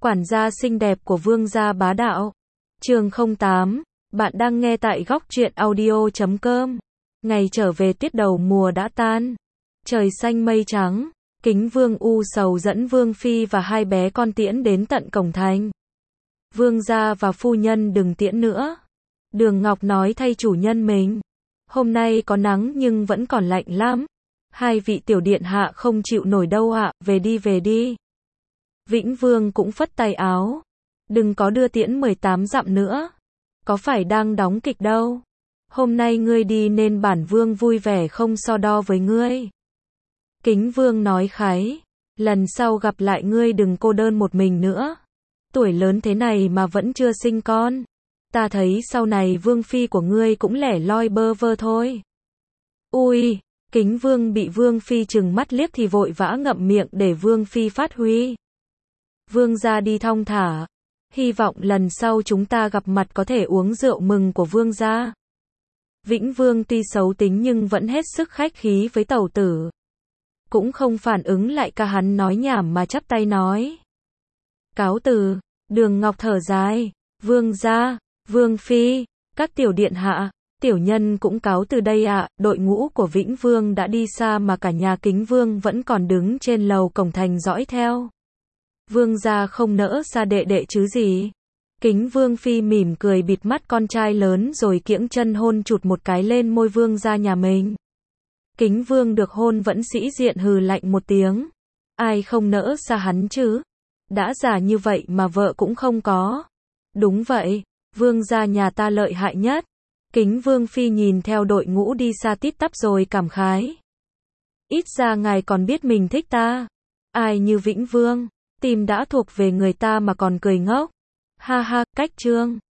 Quản gia xinh đẹp của vương gia bá đạo. Chương 08. Bạn đang nghe tại góc truyện audio.com. Ngày trở về tiết đầu mùa đã tan. Trời xanh mây trắng. Kính vương u sầu dẫn vương phi và hai bé con tiễn đến tận cổng thành. Vương gia và phu nhân đừng tiễn nữa. Đường Ngọc nói thay chủ nhân mình. Hôm nay có nắng nhưng vẫn còn lạnh lắm. Hai vị tiểu điện hạ không chịu nổi đâu ạ, về đi về đi. Vĩnh Vương cũng phất tay áo. Đừng có đưa tiễn 18 dặm nữa. Có phải đang đóng kịch đâu. Hôm nay ngươi đi nên bản vương vui vẻ không so đo với ngươi. Kính Vương nói khái. Lần sau gặp lại ngươi đừng cô đơn một mình nữa. Tuổi lớn thế này mà vẫn chưa sinh con. Ta thấy sau này vương phi của ngươi cũng lẻ loi bơ vơ thôi. Ui, Kính Vương bị vương phi trừng mắt liếc thì vội vã ngậm miệng để vương phi phát huy. Vương gia đi thong thả. Hy vọng lần sau chúng ta gặp mặt có thể uống rượu mừng của vương gia. Vĩnh Vương tuy xấu tính nhưng vẫn hết sức khách khí với tẩu tử. Cũng không phản ứng lại ca hắn nói nhảm mà chắp tay nói. Cáo từ. Đường Ngọc thở dài. Vương gia, vương phi, các tiểu điện hạ, tiểu nhân cũng cáo từ đây ạ. Đội ngũ của Vĩnh Vương đã đi xa mà cả nhà Kính Vương vẫn còn đứng trên lầu cổng thành dõi theo. Vương gia không nỡ xa đệ đệ chứ gì. Kính Vương phi mỉm cười bịt mắt con trai lớn rồi kiễng chân hôn chụt một cái lên môi vương gia nhà mình. Kính Vương được hôn vẫn sĩ diện hừ lạnh một tiếng. Ai không nỡ xa hắn chứ? Đã già như vậy mà vợ cũng không có. Đúng vậy, vương gia nhà ta lợi hại nhất. Kính Vương phi nhìn theo đội ngũ đi xa tít tắp rồi cảm khái. Ít ra ngài còn biết mình thích ta. Ai như Vĩnh Vương, tim đã thuộc về người ta mà còn cười ngốc. Ha ha, cách chương.